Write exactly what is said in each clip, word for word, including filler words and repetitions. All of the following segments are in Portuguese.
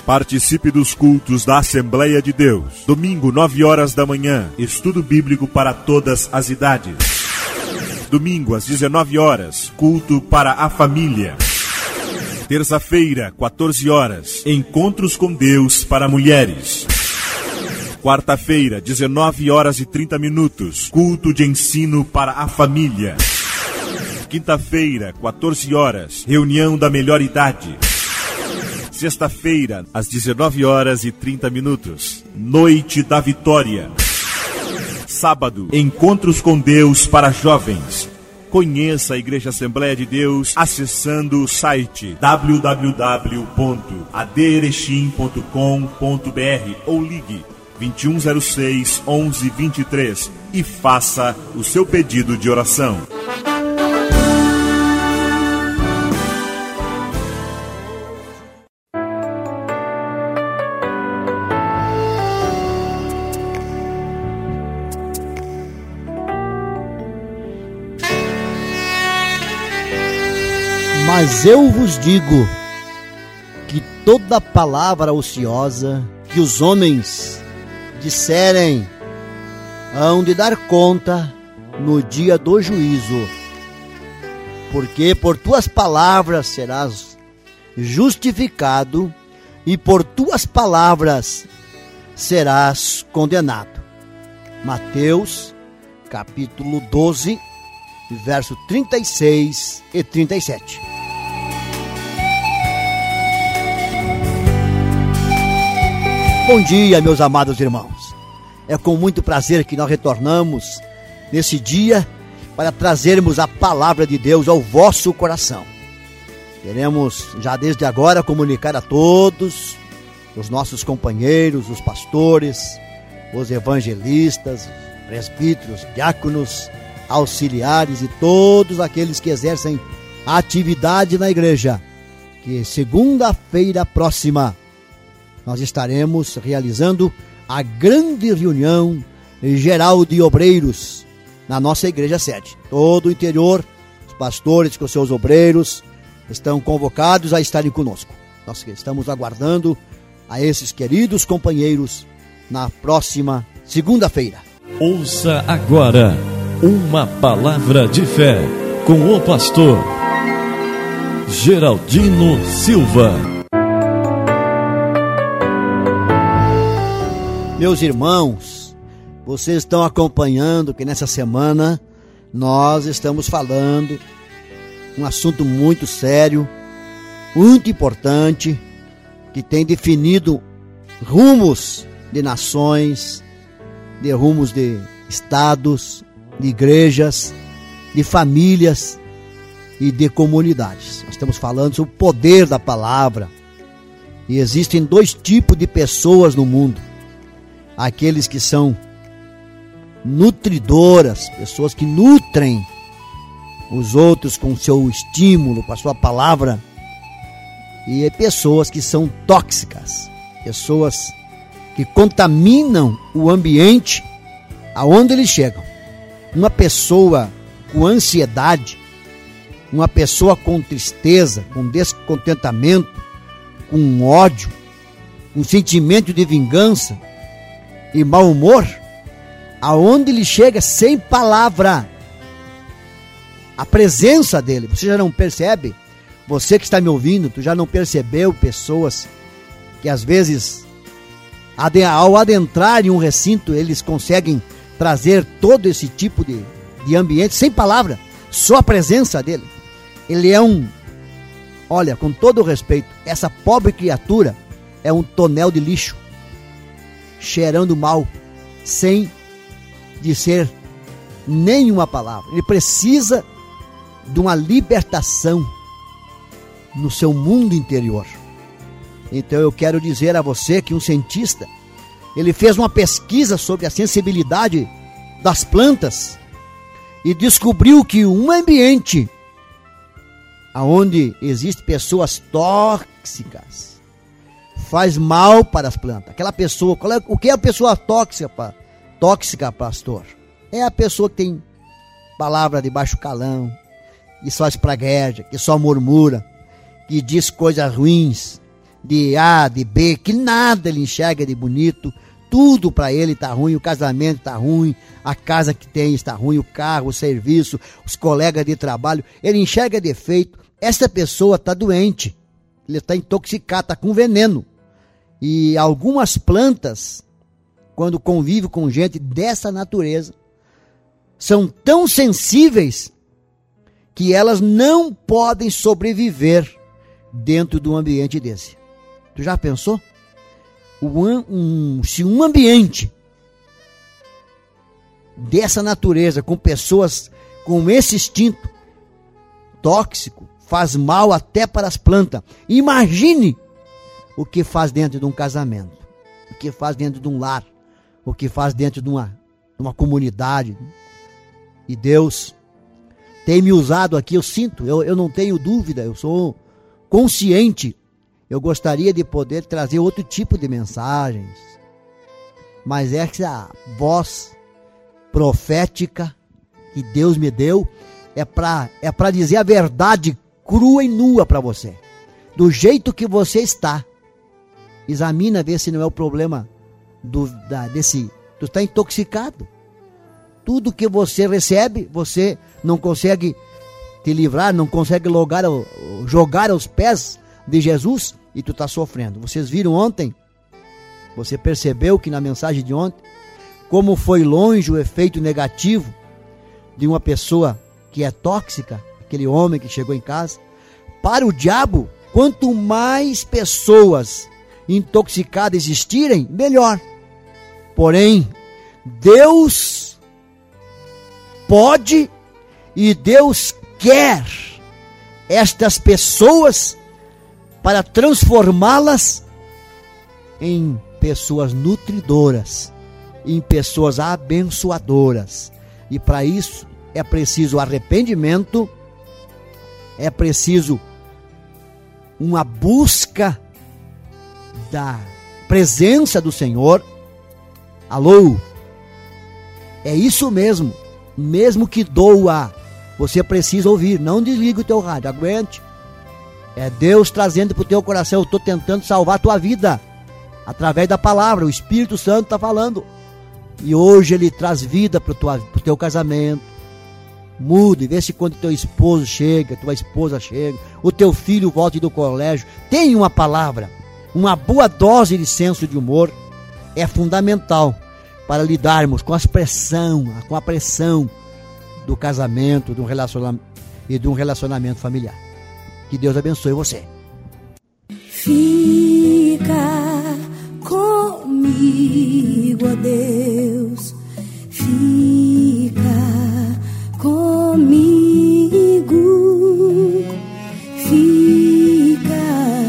Participe dos cultos da Assembleia de Deus. Domingo, nove horas da manhã. Estudo bíblico para todas as idades. Domingo, às dezenove horas. Culto para a família. Terça-feira, quatorze horas. Encontros com Deus para mulheres. Quarta-feira, dezenove horas e trinta minutos. Culto de ensino para a família. Quinta-feira, quatorze horas. Reunião da melhor idade. Sexta-feira, às dezenove horas e trinta minutos. Noite da Vitória. Sábado, encontros com Deus para jovens. Conheça a Igreja Assembleia de Deus acessando o site w w w ponto a d erechim ponto com ponto b r ou ligue vinte e um zero seis, onze vinte e três e faça o seu pedido de oração. Mas eu vos digo que toda palavra ociosa que os homens disserem hão de dar conta no dia do juízo, porque por tuas palavras serás justificado e por tuas palavras serás condenado. Mateus capítulo doze, verso trinta e seis e trinta e sete. Bom dia, meus amados irmãos. É com muito prazer que nós retornamos nesse dia para trazermos a palavra de Deus ao vosso coração. Queremos já desde agora comunicar a todos os nossos companheiros, os pastores, os evangelistas, presbíteros, diáconos, auxiliares e todos aqueles que exercem atividade na igreja, que segunda-feira próxima nós estaremos realizando a grande reunião geral de obreiros na nossa igreja sede. Todo o interior, os pastores com seus obreiros estão convocados a estarem conosco. Nós estamos aguardando a esses queridos companheiros na próxima segunda-feira. Ouça agora uma palavra de fé com o pastor Geraldino Silva. Meus irmãos, vocês estão acompanhando que nessa semana nós estamos falando um assunto muito sério, muito importante, que tem definido rumos de nações, de rumos de estados, de igrejas, de famílias e de comunidades. Nós estamos falando sobre o poder da palavra. E existem dois tipos de pessoas no mundo: aqueles que são nutridoras, pessoas que nutrem os outros com seu estímulo, com a sua palavra, e pessoas que são tóxicas, pessoas que contaminam o ambiente aonde eles chegam. Uma pessoa com ansiedade, uma pessoa com tristeza, com descontentamento, com ódio, com sentimento de vingança e mau humor, aonde ele chega sem palavra, a presença dele, você já não percebe? Você que está me ouvindo, tu já não percebeu pessoas que às vezes, ao adentrar em um recinto, eles conseguem trazer todo esse tipo de, de ambiente sem palavra, só a presença dele? Ele é um, olha, com todo o respeito, essa pobre criatura é um tonel de lixo, cheirando mal, sem dizer nenhuma palavra. Ele precisa de uma libertação no seu mundo interior. Então eu quero dizer a você que um cientista, ele fez uma pesquisa sobre a sensibilidade das plantas e descobriu que um ambiente onde existem pessoas tóxicas faz mal para as plantas. Aquela pessoa, qual é, o que é a pessoa tóxica, tóxica, pastor? É a pessoa que tem palavra de baixo calão, que só espragueja, que só murmura, que diz coisas ruins, de A, de B, que nada ele enxerga de bonito, tudo para ele está ruim, o casamento está ruim, a casa que tem está ruim, o carro, o serviço, os colegas de trabalho, ele enxerga defeito. Essa pessoa está doente, ele está intoxicado, está com veneno. E algumas plantas, quando convivem com gente dessa natureza, são tão sensíveis que elas não podem sobreviver dentro de um ambiente desse. Tu já pensou? Um, um, se um ambiente dessa natureza, com pessoas com esse instinto tóxico, faz mal até para as plantas, imagine o que faz dentro de um casamento, o que faz dentro de um lar, o que faz dentro de uma, de uma comunidade. E Deus tem me usado aqui, eu sinto, eu, eu não tenho dúvida, eu sou consciente. Eu gostaria de poder trazer outro tipo de mensagens, mas essa voz profética que Deus me deu é para é para dizer a verdade crua e nua para você. Do jeito que você está, examina ver se não é o problema do, da, desse, tu está intoxicado. Tudo que você recebe, você não consegue te livrar, não consegue logar, jogar aos pés de Jesus, e tu está sofrendo. Vocês viram ontem? Você percebeu que na mensagem de ontem, como foi longe o efeito negativo de uma pessoa que é tóxica, aquele homem que chegou em casa? Para o diabo, quanto mais pessoas intoxicadas existirem, melhor. Porém, Deus pode e Deus quer estas pessoas para transformá-las em pessoas nutridoras, em pessoas abençoadoras. E para isso é preciso arrependimento, é preciso uma busca da presença do Senhor. Alô? É isso mesmo, mesmo que doa, você precisa ouvir, não desliga o teu rádio, aguente. É Deus trazendo para o teu coração, eu estou tentando salvar a tua vida, através da palavra, o Espírito Santo está falando. E hoje Ele traz vida para o teu casamento. Mude, vê se quando teu esposo chega, tua esposa chega, o teu filho volte do colégio, tem uma palavra, uma boa dose de senso de humor, é fundamental para lidarmos com a pressão, com a pressão do casamento, de um relacionamento e de um relacionamento familiar. Que Deus abençoe você. Fica comigo, ó Deus, fica comigo, fica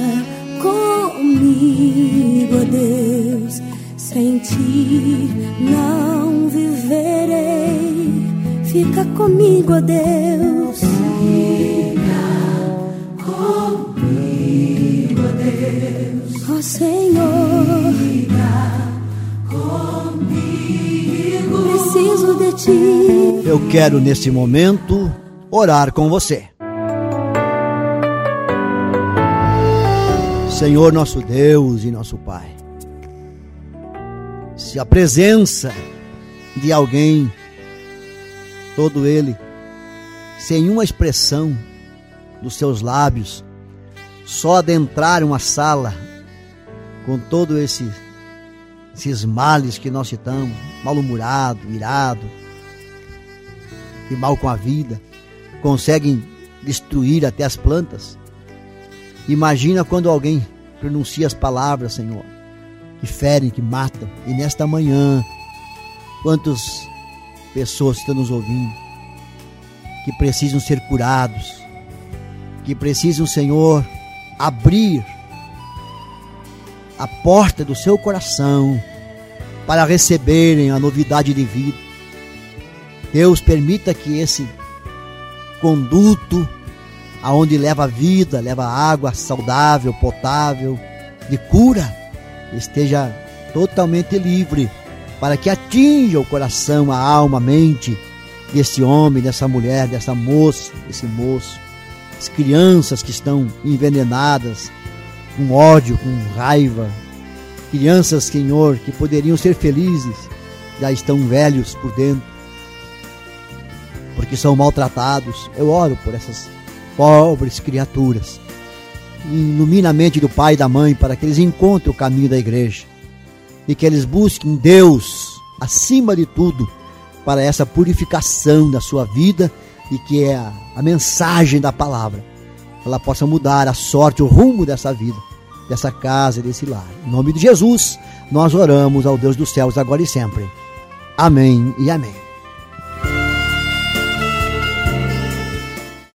comigo, ó Deus, sem ti não viverei, fica comigo, ó Deus, fica comigo, ó Deus, ó Senhor, fica comigo, preciso de ti. Eu quero nesse momento orar com você. Senhor nosso Deus e nosso Pai, se a presença de alguém, todo ele, sem uma expressão dos seus lábios, só adentrar uma sala com todos esse, esses males que nós citamos, mal-humorado, irado, e mal com a vida, conseguem destruir até as plantas. Imagina quando alguém pronuncia as palavras, Senhor, que ferem, que matam. E nesta manhã, quantas pessoas estão nos ouvindo, que precisam ser curados, que precisam, Senhor, abrir a porta do seu coração para receberem a novidade de vida. Deus, permita que esse conduto aonde leva vida, leva água saudável, potável, de cura, esteja totalmente livre, para que atinja o coração, a alma, a mente desse homem, dessa mulher, dessa moça, desse moço, as crianças que estão envenenadas com ódio, com raiva. Crianças, Senhor, que poderiam ser felizes, já estão velhos por dentro, porque são maltratados. Eu oro por essas pobres criaturas. Ilumina a mente do pai e da mãe para que eles encontrem o caminho da igreja e que eles busquem Deus acima de tudo para essa purificação da sua vida, e que é a, a mensagem da palavra ela possa mudar a sorte, o rumo dessa vida, dessa casa, desse lar. Em nome de Jesus, nós oramos ao Deus dos céus agora e sempre. Amém e amém.